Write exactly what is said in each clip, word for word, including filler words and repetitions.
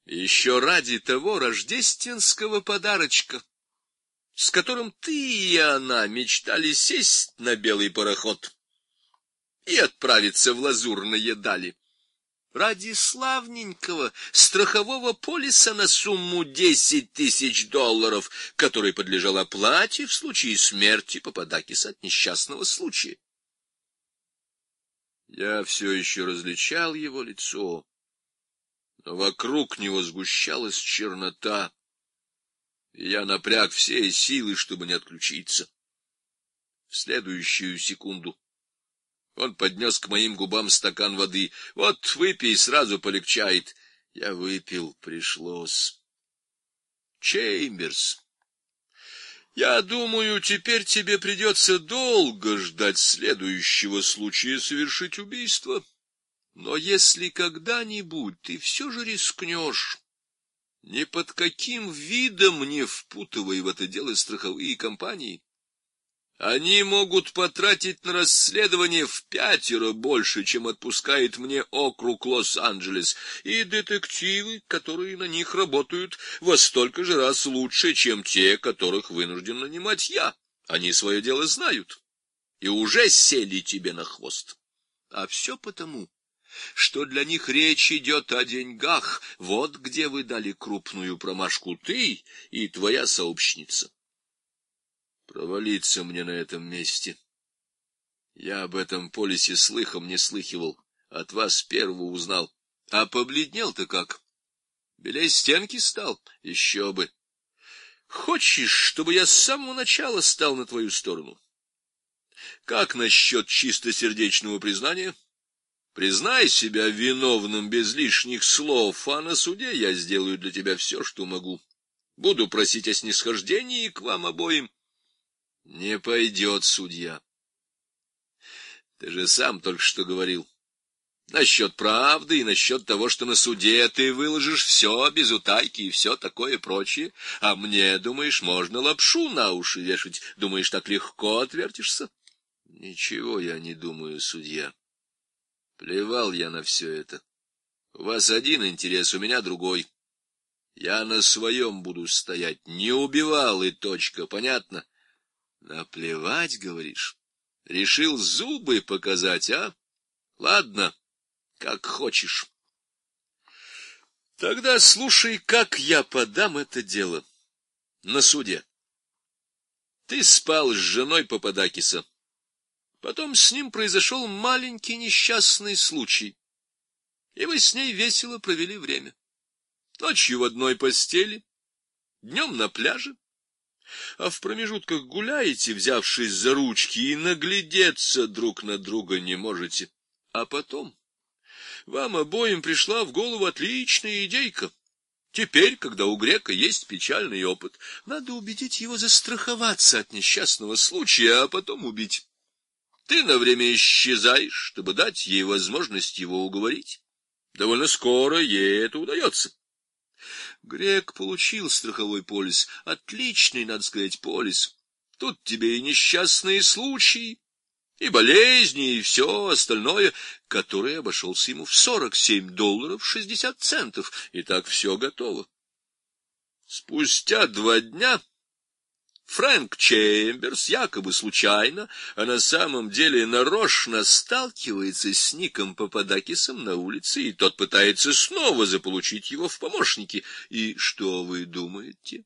Еще ради того рождественского подарочка, с которым ты и она мечтали сесть на белый пароход и отправиться в лазурные дали. Ради славненького страхового полиса на сумму десять тысяч долларов, который подлежал оплате в случае смерти Пападакиса от несчастного случая. Я все еще различал его лицо, но вокруг него сгущалась чернота, и я напряг все силы, чтобы не отключиться. В следующую секунду он поднес к моим губам стакан воды. Вот, выпей, сразу полегчает. Я выпил, пришлось. Чеймберс, я думаю, теперь тебе придется долго ждать следующего случая совершить убийство. Но если когда-нибудь ты все же рискнешь, ни под каким видом не впутывай в это дело страховые компании. Они могут потратить на расследование впятеро больше, чем отпускает мне округ Лос-Анджелес, и детективы, которые на них работают, во столько же раз лучше, чем те, которых вынужден нанимать я. Они свое дело знают и уже сели тебе на хвост. А все потому, что для них речь идет о деньгах. Вот где вы дали крупную промашку ты и твоя сообщница. Провалиться мне на этом месте. Я об этом полисе слыхом не слыхивал, от вас первого узнал. А побледнел-то как? Белей стенки стал? Еще бы. Хочешь, чтобы я с самого начала стал на твою сторону? Как насчет чистосердечного признания? Признай себя виновным без лишних слов, а на суде я сделаю для тебя все, что могу. Буду просить о снисхождении к вам обоим. Не пойдет, судья. Ты же сам только что говорил. Насчет правды и насчет того, что на суде ты выложишь все без утайки и все такое прочее. А мне, думаешь, можно лапшу на уши вешать? Думаешь, так легко отвертишься? Ничего я не думаю, судья. Плевал я на все это. У вас один интерес, у меня другой. Я на своем буду стоять. Не убивал и точка, понятно? Наплевать, говоришь? Решил зубы показать, а? Ладно, как хочешь. Тогда слушай, как я подам это дело на суде. Ты спал с женой Пападакиса. Потом с ним произошел маленький несчастный случай, и вы с ней весело провели время. Ночью в одной постели, днем на пляже. А в промежутках гуляете, взявшись за ручки, и наглядеться друг на друга не можете. А потом вам обоим пришла в голову отличная идейка. Теперь, когда у грека есть печальный опыт, надо убедить его застраховаться от несчастного случая, а потом убить. Ты на время исчезаешь, чтобы дать ей возможность его уговорить. Довольно скоро ей это удается. Грек получил страховой полис, отличный, надо сказать, полис. Тут тебе и несчастные случаи, и болезни, и все остальное, которое обошелся ему в сорок семь долларов шестьдесят центов, и так все готово. Спустя два дня Фрэнк Чеймберс якобы случайно, а на самом деле нарочно сталкивается с Ником Пападакисом на улице, и тот пытается снова заполучить его в помощники. И что вы думаете?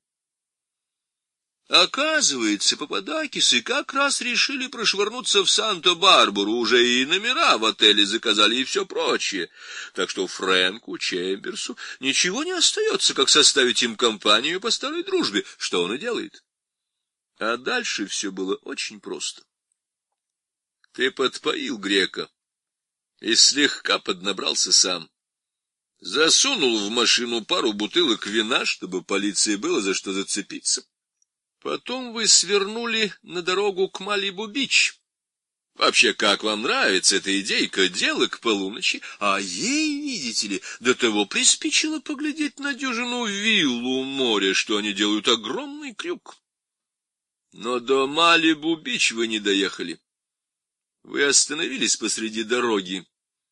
Оказывается, Пападакисы как раз решили прошвырнуться в Санта-Барбару, уже и номера в отеле заказали и все прочее. Так что Фрэнку Чеймберсу ничего не остается, как составить им компанию по старой дружбе, что он и делает. А дальше все было очень просто. Ты подпоил грека и слегка поднабрался сам. Засунул в машину пару бутылок вина, чтобы полиции было за что зацепиться. Потом вы свернули на дорогу к Малибу-Бич. Вообще, как вам нравится эта идейка, дело к полуночи, а ей, видите ли, до того приспичило поглядеть на дюжину виллу у моря, что они делают огромный крюк. Но до Малибу-Бич вы не доехали. Вы остановились посреди дороги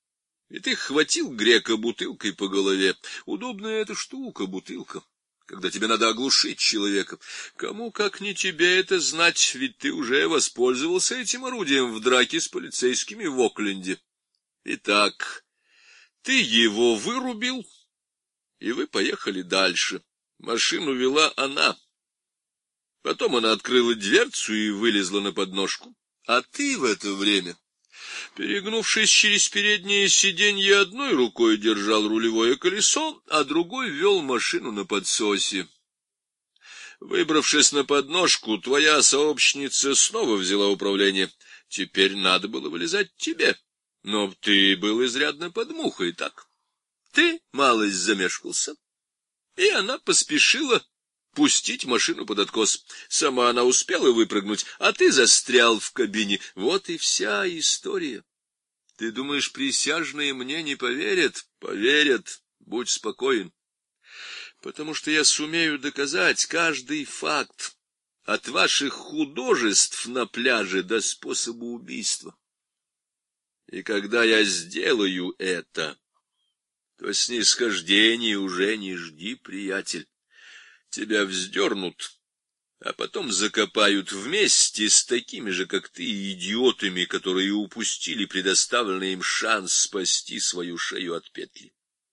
И ты хватил грека бутылкой по голове. Удобная эта штука, бутылка, когда тебе надо оглушить человека. Кому, как не тебе, это знать, ведь ты уже воспользовался этим орудием в драке с полицейскими в Окленде. Итак, ты его вырубил, и вы поехали дальше. Машину вела она. Потом она открыла дверцу и вылезла на подножку. А ты в это время, перегнувшись через переднее сиденье, одной рукой держал рулевое колесо, а другой вел машину на подсосе. Выбравшись на подножку, твоя сообщница снова взяла управление. Теперь надо было вылезать тебе. Но ты был изрядно под мухой, так? Ты малость замешкался, и она поспешила пустить машину под откос. Сама она успела выпрыгнуть, а ты застрял в кабине. Вот и вся история. Ты думаешь, присяжные мне не поверят? Поверят, будь спокоен. Потому что я сумею доказать каждый факт, от ваших художеств на пляже до способа убийства. И когда я сделаю это, то снисхождения уже не жди, приятель. Тебя вздернут, а потом закопают вместе с такими же, как ты, идиотами, которые упустили предоставленный им шанс спасти свою шею от петли.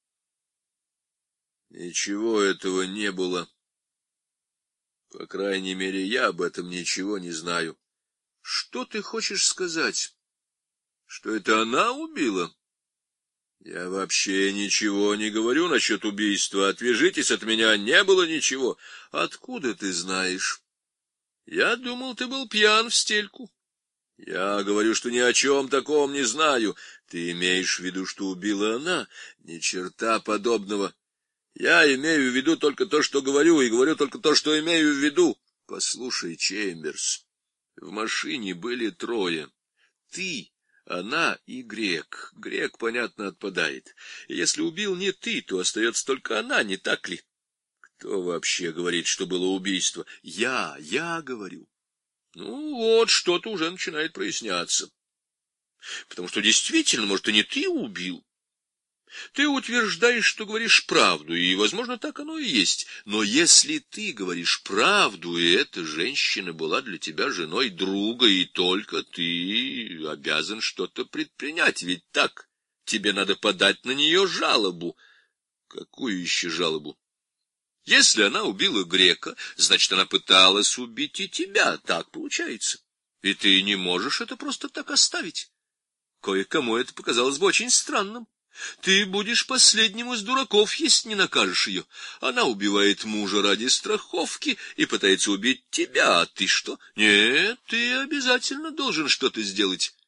Ничего этого не было. По крайней мере, я об этом ничего не знаю. Что ты хочешь сказать? Что это она убила? Я вообще ничего не говорю насчет убийства. Отвяжитесь от меня, не было ничего. Откуда ты знаешь? Я думал, ты был пьян в стельку. Я говорю, что ни о чем таком не знаю. Ты имеешь в виду, что убила она? Ни черта подобного. Я имею в виду только то, что говорю, и говорю только то, что имею в виду. Послушай, Чемберс, в машине были трое. Ты, она и Грек. Грек, понятно, отпадает. И если убил не ты, то остается только она, не так ли? Кто вообще говорит, что было убийство? Я, я говорю. Ну вот, что-то уже начинает проясняться. Потому что действительно, может, и не ты убил. Ты утверждаешь, что говоришь правду, и, возможно, так оно и есть. Но если ты говоришь правду, и эта женщина была для тебя женой друга, и только ты обязан что-то предпринять, ведь так? Тебе надо подать на нее жалобу. Какую еще жалобу? Если она убила Грека, значит, она пыталась убить и тебя. Так получается. И ты не можешь это просто так оставить. Кое-кому это показалось бы очень странным. Ты будешь последним из дураков, если не накажешь ее. Она убивает мужа ради страховки и пытается убить тебя, а ты что? Нет, ты обязательно должен что-то сделать.